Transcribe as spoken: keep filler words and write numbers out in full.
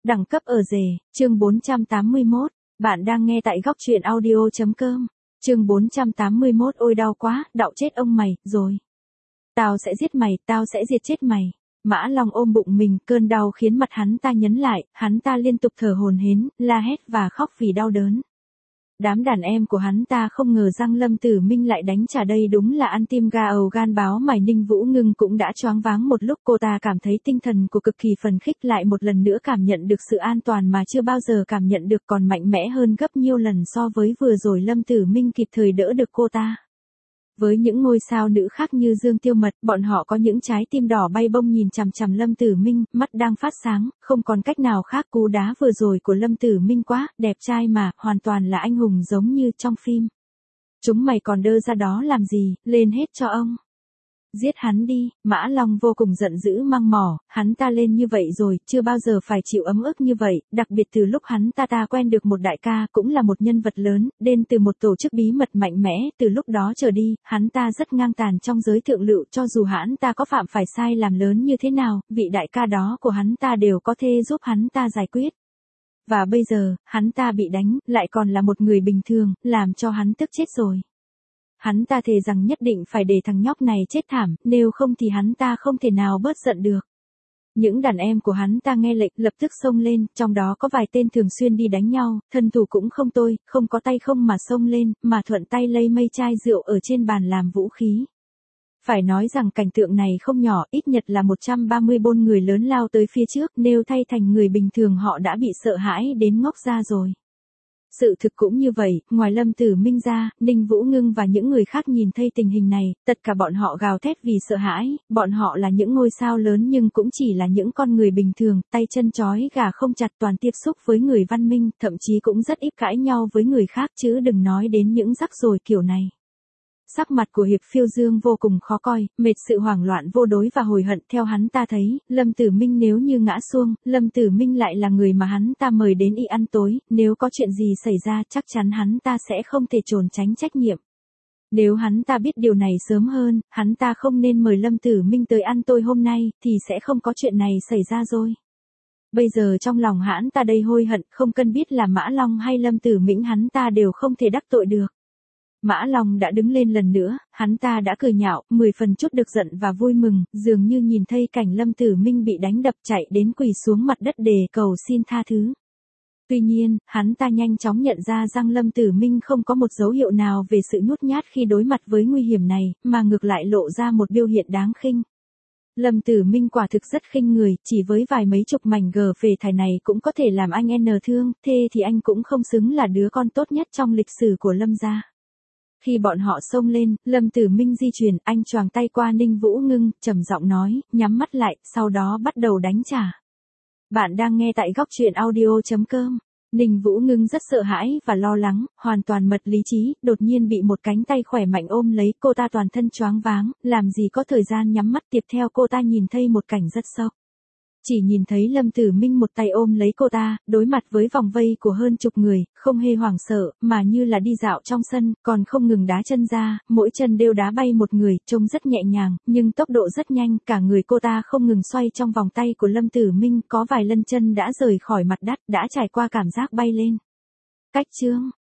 Đẳng cấp ở rể, chương bốn trăm tám mươi mốt. Bạn đang nghe tại góc truyện audio.com. Chương bốn trăm tám mươi mốt. Ôi đau quá, đau chết ông mày, rồi. Tao sẽ giết mày, tao sẽ diệt chết mày. Mã Long ôm bụng mình, cơn đau khiến mặt hắn ta nhấn lại, hắn ta liên tục thở hổn hển, la hét và khóc vì đau đớn. Đám đàn em của hắn ta không ngờ rằng Lâm Tử Minh lại đánh trả, đây đúng là ăn tim gà ầu gan báo mày. Ninh Vũ Ngưng cũng đã choáng váng một lúc, cô ta cảm thấy tinh thần của cực kỳ phấn khích, lại một lần nữa cảm nhận được sự an toàn mà chưa bao giờ cảm nhận được, còn mạnh mẽ hơn gấp nhiều lần so với vừa rồi Lâm Tử Minh kịp thời đỡ được cô ta. Với những ngôi sao nữ khác như Dương Tiêu Mật, bọn họ có những trái tim đỏ bay bông nhìn chằm chằm Lâm Tử Minh, mắt đang phát sáng, không còn cách nào khác. Cú đá vừa rồi của Lâm Tử Minh quá, đẹp trai mà, hoàn toàn là anh hùng giống như trong phim. Chúng mày còn đơ ra đó làm gì, lên hết cho ông. Giết hắn đi. Mã Long vô cùng giận dữ măng mỏ, hắn ta lên như vậy rồi, chưa bao giờ phải chịu ấm ức như vậy, đặc biệt từ lúc hắn ta ta quen được một đại ca, cũng là một nhân vật lớn, đến từ một tổ chức bí mật mạnh mẽ, từ lúc đó trở đi, hắn ta rất ngang tàn trong giới thượng lưu, cho dù hắn ta có phạm phải sai làm lớn như thế nào, vị đại ca đó của hắn ta đều có thể giúp hắn ta giải quyết. Và bây giờ, hắn ta bị đánh, lại còn là một người bình thường, làm cho hắn tức chết rồi. Hắn ta thề rằng nhất định phải để thằng nhóc này chết thảm, nếu không thì hắn ta không thể nào bớt giận được. Những đàn em của hắn ta nghe lệnh lập tức xông lên, trong đó có vài tên thường xuyên đi đánh nhau, thân thủ cũng không tồi, không có tay không mà xông lên, mà thuận tay lấy mây chai rượu ở trên bàn làm vũ khí. Phải nói rằng cảnh tượng này không nhỏ, ít nhất là một trăm ba mươi bốn người lớn lao tới phía trước, nếu thay thành người bình thường họ đã bị sợ hãi đến ngóc ra rồi. Sự thực cũng như vậy, ngoài Lâm Tử Minh ra, Ninh Vũ Ngưng và những người khác nhìn thấy tình hình này, tất cả bọn họ gào thét vì sợ hãi, bọn họ là những ngôi sao lớn nhưng cũng chỉ là những con người bình thường, tay chân trói gà không chặt, toàn tiếp xúc với người văn minh, thậm chí cũng rất ít cãi nhau với người khác chứ đừng nói đến những rắc rối kiểu này. Sắc mặt của Hiệp Phiêu Dương vô cùng khó coi, mệt sự hoảng loạn vô đối và hồi hận. Theo hắn ta thấy, Lâm Tử Minh nếu như ngã xuông, Lâm Tử Minh lại là người mà hắn ta mời đến y ăn tối, nếu có chuyện gì xảy ra chắc chắn hắn ta sẽ không thể trốn tránh trách nhiệm. Nếu hắn ta biết điều này sớm hơn, hắn ta không nên mời Lâm Tử Minh tới ăn tối hôm nay, thì sẽ không có chuyện này xảy ra rồi. Bây giờ trong lòng hắn ta đầy hối hận, không cần biết là Mã Long hay Lâm Tử Minh hắn ta đều không thể đắc tội được. Mã Long đã đứng lên lần nữa, hắn ta đã cười nhạo, mười phần chút được giận và vui mừng, dường như nhìn thấy cảnh Lâm Tử Minh bị đánh đập, chạy đến quỳ xuống mặt đất để cầu xin tha thứ. Tuy nhiên, hắn ta nhanh chóng nhận ra rằng Lâm Tử Minh không có một dấu hiệu nào về sự nhút nhát khi đối mặt với nguy hiểm này, mà ngược lại lộ ra một biểu hiện đáng khinh. Lâm Tử Minh quả thực rất khinh người, chỉ với vài mấy chục mảnh gờ phề thải này cũng có thể làm anh N thương, thế thì anh cũng không xứng là đứa con tốt nhất trong lịch sử của Lâm gia. Khi bọn họ xông lên, Lâm Tử Minh di chuyển, anh choàng tay qua Ninh Vũ Ngưng, trầm giọng nói, nhắm mắt lại, sau đó bắt đầu đánh trả. Bạn đang nghe tại góc truyện audio.com. Ninh Vũ Ngưng rất sợ hãi và lo lắng, hoàn toàn mất lý trí, đột nhiên bị một cánh tay khỏe mạnh ôm lấy, cô ta toàn thân choáng váng, làm gì có thời gian nhắm mắt. Tiếp theo cô ta nhìn thấy một cảnh rất sốc. Chỉ nhìn thấy Lâm Tử Minh một tay ôm lấy cô ta, đối mặt với vòng vây của hơn chục người, không hề hoảng sợ, mà như là đi dạo trong sân, còn không ngừng đá chân ra, mỗi chân đều đá bay một người, trông rất nhẹ nhàng, nhưng tốc độ rất nhanh, cả người cô ta không ngừng xoay trong vòng tay của Lâm Tử Minh, có vài lần chân đã rời khỏi mặt đất, đã trải qua cảm giác bay lên. Cách chương,